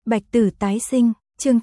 Bạch Tử tái sinh, chương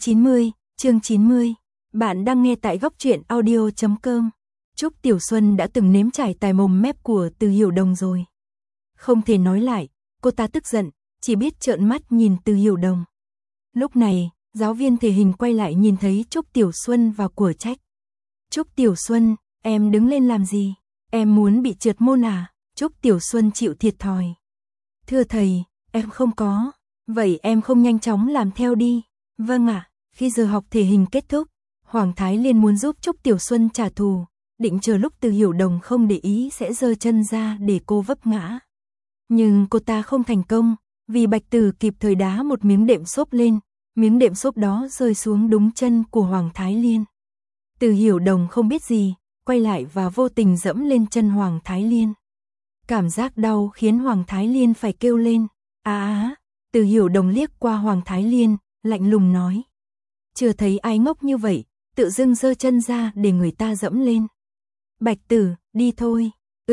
90. Bạn đang nghe tại góc truyện audio.com. Trúc Tiểu Xuân đã từng nếm trải tài mồm mép của Từ Hiểu Đồng rồi. Không thể nói lại, cô ta tức giận, chỉ biết trợn mắt nhìn Từ Hiểu Đồng. Lúc này, giáo viên thể hình quay lại nhìn thấy Trúc Tiểu Xuân và của trách. Trúc Tiểu Xuân, em đứng lên làm gì? Em muốn bị trượt môn à? Trúc Tiểu Xuân chịu thiệt thòi. Thưa thầy, em không có. Vậy em không nhanh chóng làm theo đi. Vâng ạ. Khi giờ học thể hình kết thúc, Hoàng Thái Liên muốn giúp Trúc Tiểu Xuân trả thù, định chờ lúc Từ Hiểu Đồng không để ý sẽ giơ chân ra để cô vấp ngã. Nhưng cô ta không thành công, vì Bạch Tử kịp thời đá một miếng đệm xốp lên, miếng đệm xốp đó rơi xuống đúng chân của Hoàng Thái Liên. Từ Hiểu Đồng không biết gì, quay lại và vô tình dẫm lên chân Hoàng Thái Liên. Cảm giác đau khiến Hoàng Thái Liên phải kêu lên. Từ Hiểu Đồng liếc qua Hoàng Thái Liên, lạnh lùng nói. Chưa thấy ai ngốc như vậy, tự dưng giơ chân ra để người ta dẫm lên. Bạch Tử, đi thôi.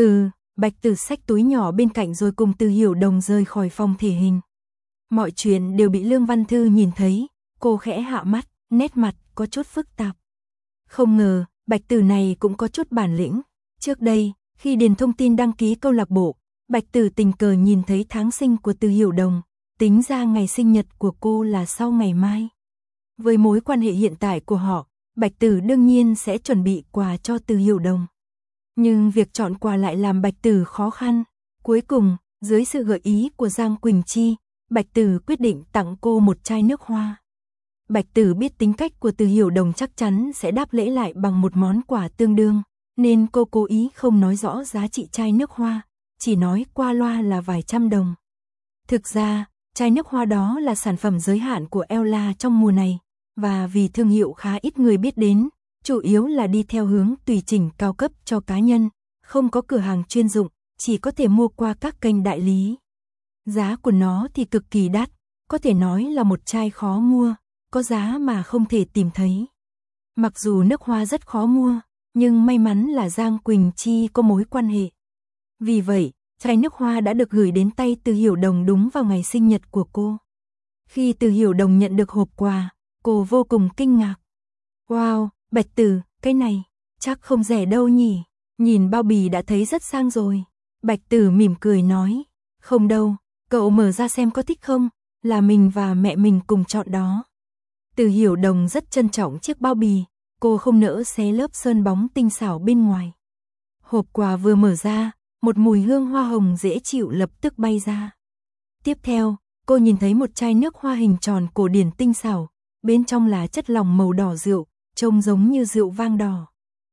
Bạch Tử xách túi nhỏ bên cạnh rồi cùng Từ Hiểu Đồng rời khỏi phòng thể hình. Mọi chuyện đều bị Lương Văn Thư nhìn thấy, cô khẽ hạ mắt, nét mặt có chút phức tạp. Không ngờ, Bạch Tử này cũng có chút bản lĩnh. Trước đây, khi điền thông tin đăng ký câu lạc bộ, Bạch Tử tình cờ nhìn thấy tháng sinh của Từ Hiểu Đồng, tính ra ngày sinh nhật của cô là sau ngày mai. Với mối quan hệ hiện tại của họ, Bạch Tử đương nhiên sẽ chuẩn bị quà cho Từ Hiểu Đồng. Nhưng việc chọn quà lại làm Bạch Tử khó khăn. Cuối cùng, dưới sự gợi ý của Giang Quỳnh Chi, Bạch Tử quyết định tặng cô một chai nước hoa. Bạch Tử biết tính cách của Từ Hiểu Đồng chắc chắn sẽ đáp lễ lại bằng một món quà tương đương, nên cô cố ý không nói rõ giá trị chai nước hoa, chỉ nói qua loa là vài trăm đồng. Thực ra, chai nước hoa đó là sản phẩm giới hạn của Ella trong mùa này, và vì thương hiệu khá ít người biết đến, chủ yếu là đi theo hướng tùy chỉnh cao cấp cho cá nhân, không có cửa hàng chuyên dụng, chỉ có thể mua qua các kênh đại lý. Giá của nó thì cực kỳ đắt, có thể nói là một chai khó mua, có giá mà không thể tìm thấy. Mặc dù nước hoa rất khó mua, nhưng may mắn là Giang Quỳnh Chi có mối quan hệ. Vì vậy, chai nước hoa đã được gửi đến tay Từ Hiểu Đồng đúng vào ngày sinh nhật của cô. Khi Từ Hiểu Đồng nhận được hộp quà, cô vô cùng kinh ngạc. Wow, Bạch Tử, cái này, chắc không rẻ đâu nhỉ? Nhìn bao bì đã thấy rất sang rồi. Bạch Tử mỉm cười nói, không đâu, cậu mở ra xem có thích không, là mình và mẹ mình cùng chọn đó. Từ Hiểu Đồng rất trân trọng chiếc bao bì, cô không nỡ xé lớp sơn bóng tinh xảo bên ngoài. Hộp quà vừa mở ra, một mùi hương hoa hồng dễ chịu lập tức bay ra. Tiếp theo, cô nhìn thấy một chai nước hoa hình tròn cổ điển tinh xảo, bên trong là chất lỏng màu đỏ rượu, trông giống như rượu vang đỏ.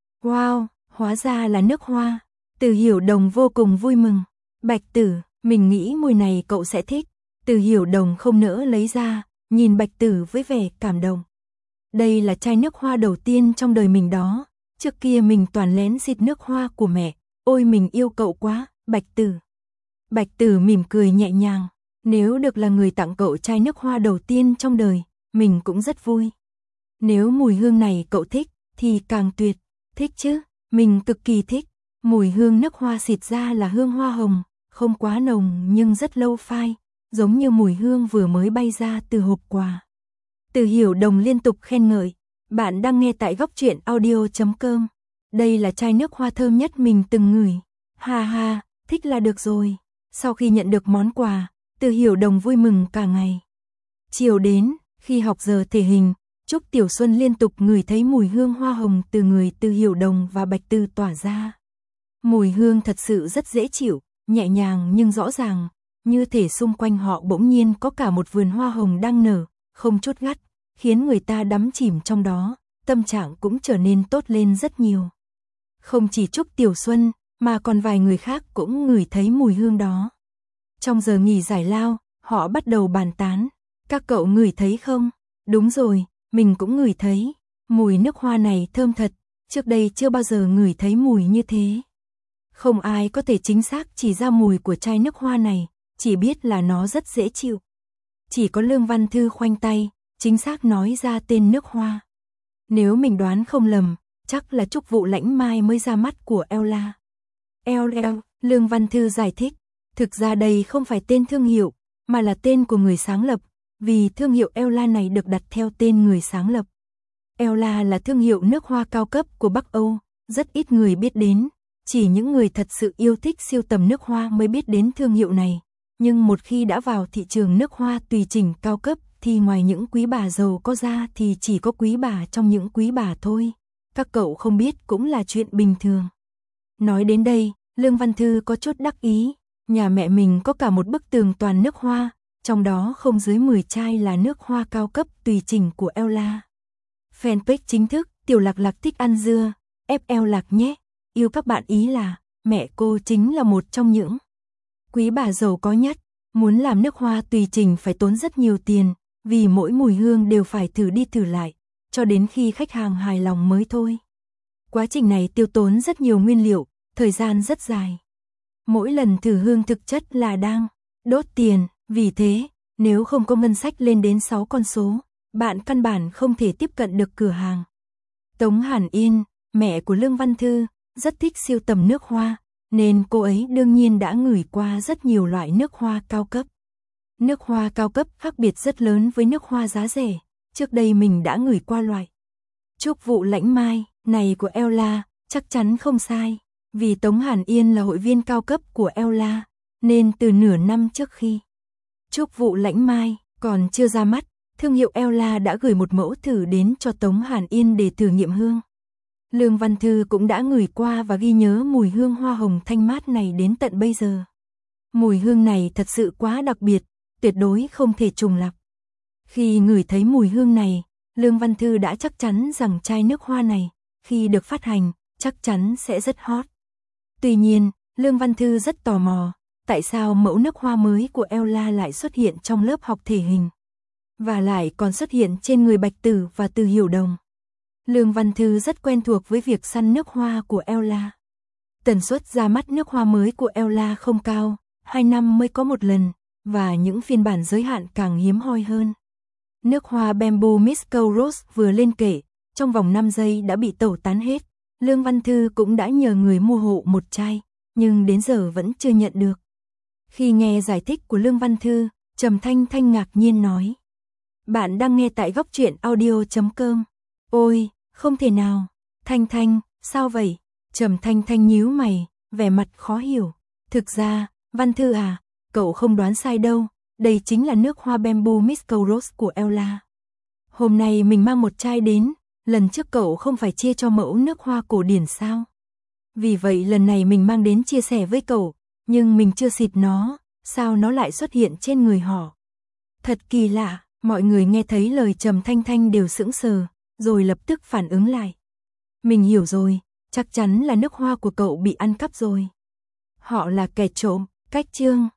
Wow, hóa ra là nước hoa. Từ Hiểu Đồng vô cùng vui mừng. Bạch Tử, mình nghĩ mùi này cậu sẽ thích. Từ Hiểu Đồng không nỡ lấy ra, nhìn Bạch Tử với vẻ cảm động. Đây là chai nước hoa đầu tiên trong đời mình đó. Trước kia mình toàn lén xịt nước hoa của mẹ. Ôi mình yêu cậu quá, Bạch Tử. Bạch Tử mỉm cười nhẹ nhàng. Nếu được là người tặng cậu chai nước hoa đầu tiên trong đời, mình cũng rất vui. Nếu mùi hương này cậu thích, thì càng tuyệt. Thích chứ, mình cực kỳ thích. Mùi hương nước hoa xịt ra là hương hoa hồng, không quá nồng nhưng rất lâu phai, giống như mùi hương vừa mới bay ra từ hộp quà. Từ Hiểu Đồng liên tục khen ngợi. Bạn đang nghe tại góc truyện audio.com. Đây là chai nước hoa thơm nhất mình từng ngửi. Ha ha, thích là được rồi. Sau khi nhận được món quà, Từ Hiểu Đồng vui mừng cả ngày. Chiều đến, khi học giờ thể hình, Trúc Tiểu Xuân liên tục ngửi thấy mùi hương hoa hồng từ người Từ Hiểu Đồng và Bạch Tử tỏa ra. Mùi hương thật sự rất dễ chịu, nhẹ nhàng nhưng rõ ràng, như thể xung quanh họ bỗng nhiên có cả một vườn hoa hồng đang nở, không chút gắt, khiến người ta đắm chìm trong đó, tâm trạng cũng trở nên tốt lên rất nhiều. Không chỉ Trúc Tiểu Xuân, mà còn vài người khác cũng ngửi thấy mùi hương đó. Trong giờ nghỉ giải lao, họ bắt đầu bàn tán. Các cậu ngửi thấy không? Đúng rồi, mình cũng ngửi thấy. Mùi nước hoa này thơm thật, trước đây chưa bao giờ ngửi thấy mùi như thế. Không ai có thể chính xác chỉ ra mùi của chai nước hoa này, chỉ biết là nó rất dễ chịu. Chỉ có Lương Văn Thư khoanh tay, chính xác nói ra tên nước hoa. Nếu mình đoán không lầm, chắc là Trúc Vụ Lãnh Mai mới ra mắt của Ella. Lương Văn Thư giải thích, thực ra đây không phải tên thương hiệu, mà là tên của người sáng lập, vì thương hiệu Ella này được đặt theo tên người sáng lập. Ella là thương hiệu nước hoa cao cấp của Bắc Âu, rất ít người biết đến, chỉ những người thật sự yêu thích sưu tầm nước hoa mới biết đến thương hiệu này. Nhưng một khi đã vào thị trường nước hoa tùy chỉnh cao cấp thì ngoài những quý bà giàu có ra thì chỉ có quý bà trong những quý bà thôi. Các cậu không biết cũng là chuyện bình thường. Nói đến đây, Lương Văn Thư có chút đắc ý, nhà mẹ mình có cả một bức tường toàn nước hoa, trong đó không dưới 10 chai là nước hoa cao cấp tùy chỉnh của Ella. Fanpage chính thức, Tiểu Lạc Lạc thích ăn dưa, FL Lạc nhé, yêu các bạn ý là, mẹ cô chính là một trong những quý bà giàu có nhất, muốn làm nước hoa tùy chỉnh phải tốn rất nhiều tiền, vì mỗi mùi hương đều phải thử đi thử lại, cho đến khi khách hàng hài lòng mới thôi. Quá trình này tiêu tốn rất nhiều nguyên liệu, thời gian rất dài. Mỗi lần thử hương thực chất là đang đốt tiền, vì thế, nếu không có ngân sách lên đến 6 con số, bạn căn bản không thể tiếp cận được cửa hàng. Tống Hàn Yên, mẹ của Lương Văn Thư, rất thích sưu tầm nước hoa, nên cô ấy đương nhiên đã ngửi qua rất nhiều loại nước hoa cao cấp. Nước hoa cao cấp khác biệt rất lớn với nước hoa giá rẻ, trước đây mình đã ngửi qua loại Trúc Vụ Lãnh Mai này của Ella, chắc chắn không sai, vì Tống Hàn Yên là hội viên cao cấp của Ella, nên từ nửa năm trước khi Trúc Vụ Lãnh Mai còn chưa ra mắt, thương hiệu Ella đã gửi một mẫu thử đến cho Tống Hàn Yên để thử nghiệm hương. Lương Văn Thư cũng đã ngửi qua và ghi nhớ mùi hương hoa hồng thanh mát này đến tận bây giờ. Mùi hương này thật sự quá đặc biệt, tuyệt đối không thể trùng lặp. Khi ngửi thấy mùi hương này, Lương Văn Thư đã chắc chắn rằng chai nước hoa này, khi được phát hành, chắc chắn sẽ rất hot. Tuy nhiên, Lương Văn Thư rất tò mò, tại sao mẫu nước hoa mới của Ella lại xuất hiện trong lớp học thể hình, và lại còn xuất hiện trên người Bạch Tử và Từ Hiểu Đồng. Lương Văn Thư rất quen thuộc với việc săn nước hoa của Ella. Tần suất ra mắt nước hoa mới của Ella không cao, 2 năm mới có một lần, và những phiên bản giới hạn càng hiếm hoi hơn. Nước hoa Bamboo Misco Rose vừa lên kệ, trong vòng 5 giây đã bị tẩu tán hết. Lương Văn Thư cũng đã nhờ người mua hộ một chai, nhưng đến giờ vẫn chưa nhận được. Khi nghe giải thích của Lương Văn Thư, Trầm Thanh Thanh ngạc nhiên nói: "Bạn đang nghe tại Góc Truyện Audio.com." "Ôi, không thể nào, Thanh Thanh, sao vậy?" Trầm Thanh Thanh nhíu mày, vẻ mặt khó hiểu. "Thực ra, Văn Thư à, cậu không đoán sai đâu, đây chính là nước hoa Bamboo Misco Rose của Ella. Hôm nay mình mang một chai đến, lần trước cậu không phải chia cho mẫu nước hoa cổ điển sao? Vì vậy lần này mình mang đến chia sẻ với cậu, nhưng mình chưa xịt nó, sao nó lại xuất hiện trên người họ?" Thật kỳ lạ, mọi người nghe thấy lời Trầm Thanh Thanh đều sững sờ, rồi lập tức phản ứng lại. "Mình hiểu rồi, chắc chắn là nước hoa của cậu bị ăn cắp rồi. Họ là kẻ trộm." Cách chương